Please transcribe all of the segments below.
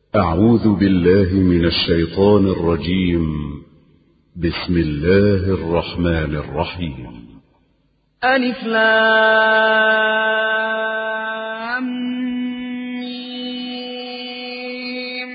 أعوذ بالله من الشيطان الرجيم. بسم الله الرحمن الرحيم. ألف لام ميم.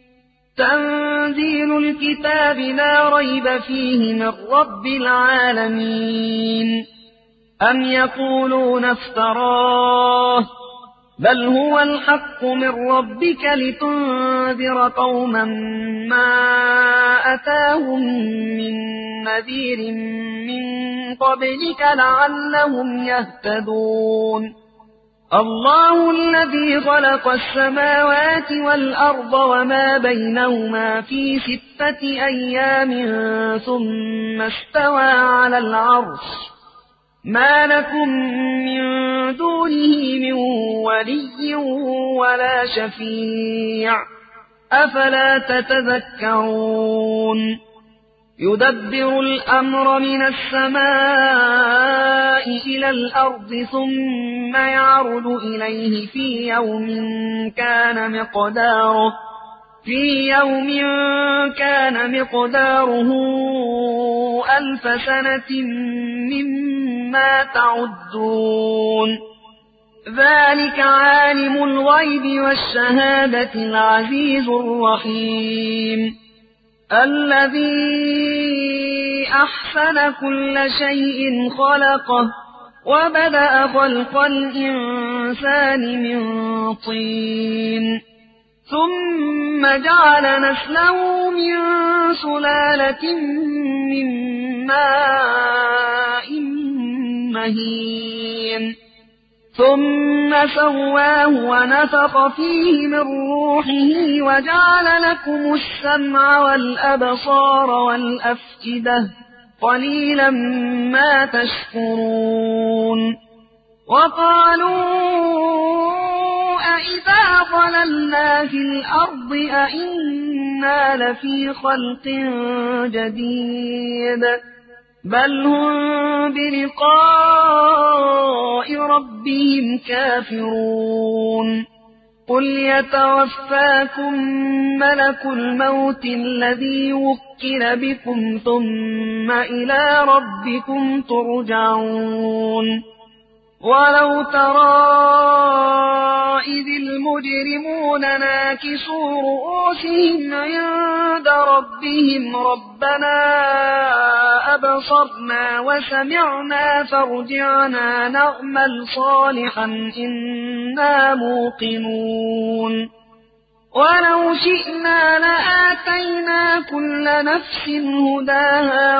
تنزيل الكتاب لا ريب فيه من رب العالمين. أم يقولون افتراه، بل هو الحق من ربك لتنذر قوما ما أتاهم من نذير من قبلك لعلهم يهتدون. الله الذي خلق السماوات والأرض وما بينهما في 6 أيام ثم استوى على العرش، ما لكم من دونه من ولي ولا شفيع، أفلا تتذكرون. يدبر الأمر من السماء إلى الأرض ثم يعرج إليه في يوم كان مقداره 1000 سنة مما تعدون. ذلك عالم الغيب والشهادة العزيز الرحيم، الذي أحسن كل شيء خلقه وبدأ خلق الإنسان من طين، ثم جعل نسله من سلالة من ماء مهين، ثم سواه ونفخ فيه من روحه وجعل لكم السمع والأبصار والأفئدة، قليلا ما تشكرون. وقالوا أإذا ضللنا في الأرض أإنا لفي خلق جديد، بل هم بلقاء ربهم كافرون. قل يتوفاكم ملك الموت الذي وكل بكم ثم إلى ربكم ترجعون. ولو ترى إذ المجرمون ناكسوا رؤوسهم عند ربهم ربنا أبصرنا وسمعنا فارجعنا نعمل صالحا إنا موقنون. ولو شئنا لآتينا كل نفس هداها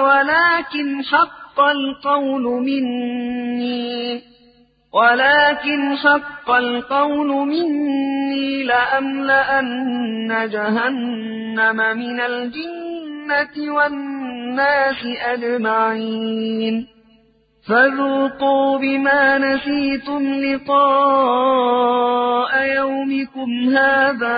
ولكن حق القول مني لأملأن جهنم من الجنة والناس أجمعين. فذوقوا بما نسيتم لقاء يومكم هذا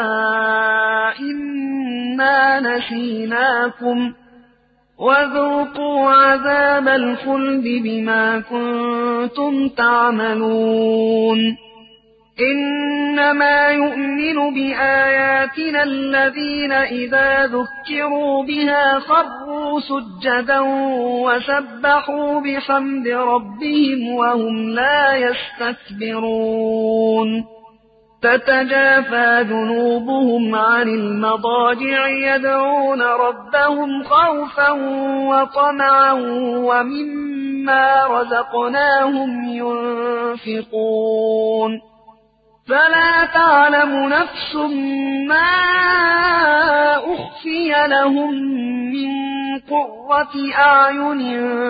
إنا نسيناكم، وذوقوا عذاب الخلد بما كنتم تعملون. إنما يؤمن بآياتنا الذين إذا ذكروا بها خروا سجدا وسبحوا بحمد ربهم وهم لا يستكبرون. تتجافى جنوبهم عن المضاجع يدعون ربهم خوفا وطمعا ومما رزقناهم ينفقون. فلا تعلم نفس ما أخفي لهم من قرة أعين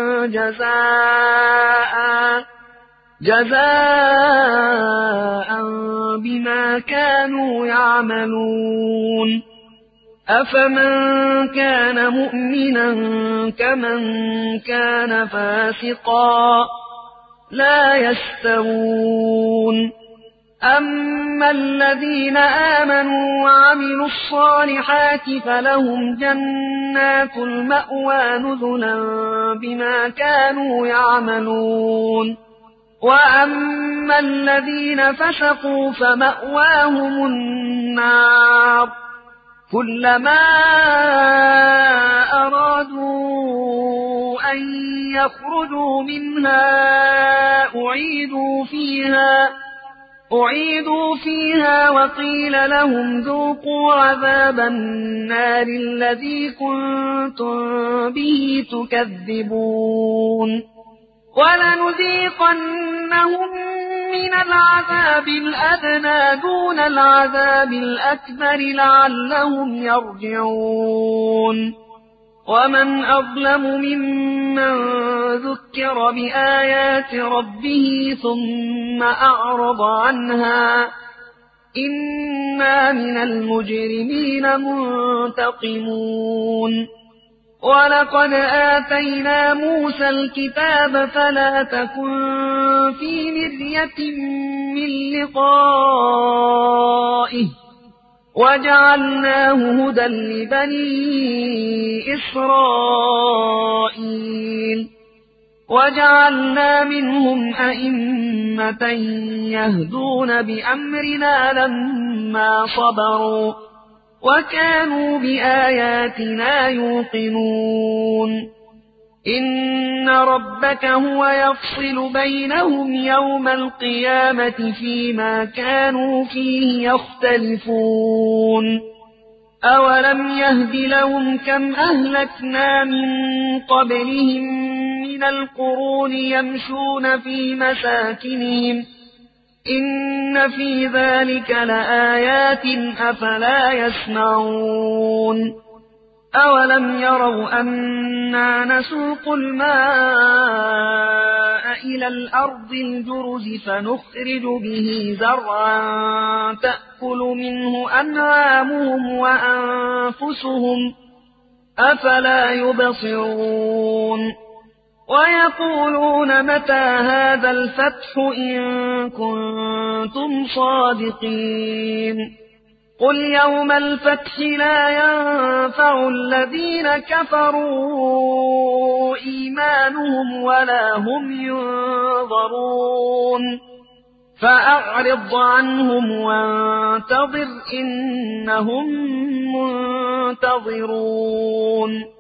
جزاء بما كانوا يعملون. أفمن كان مؤمنا كمن كان فاسقا لا يستوون. أما الذين آمنوا وعملوا الصالحات فلهم جنات المأوى نزلا بما كانوا يعملون. وأما الذين فسقوا فمأواهم النار كلما أرادوا أن يخرجوا منها أعيدوا فيها وقيل لهم ذوقوا عذاب النار الذي كنتم به تكذبون ولنذيقنهم من العذاب الأدنى دون العذاب الأكبر لعلهم يرجعون ومن أظلم ممن ذكر بآيات ربه ثم أعرض عنها إنا من المجرمين منتقمون ولقد آتينا موسى الكتاب فلا تكن في مرية من لقائه وجعلناه هدى لبني إسرائيل وجعلنا منهم أئمة يهدون بأمرنا لما صبروا وكانوا بآياتنا يوقنون إن ربك هو يفصل بينهم يوم القيامة فيما كانوا فيه يختلفون أولم يهد لهم كم أهلكنا من قبلهم من القرون يمشون في مساكنهم إن في ذلك لآيات أفلا يسمعون أولم يروا أنا نسوق الماء إلى الأرض الجرز فنخرج به زرعا تأكل منه أنعامهم وأنفسهم أفلا يبصرون ويقولون متى هذا الفتح إن كنتم صادقين قل يوم الفتح لا ينفع الذين كفروا إيمانهم ولا هم ينظرون فأعرض عنهم وانتظر إنهم منتظرون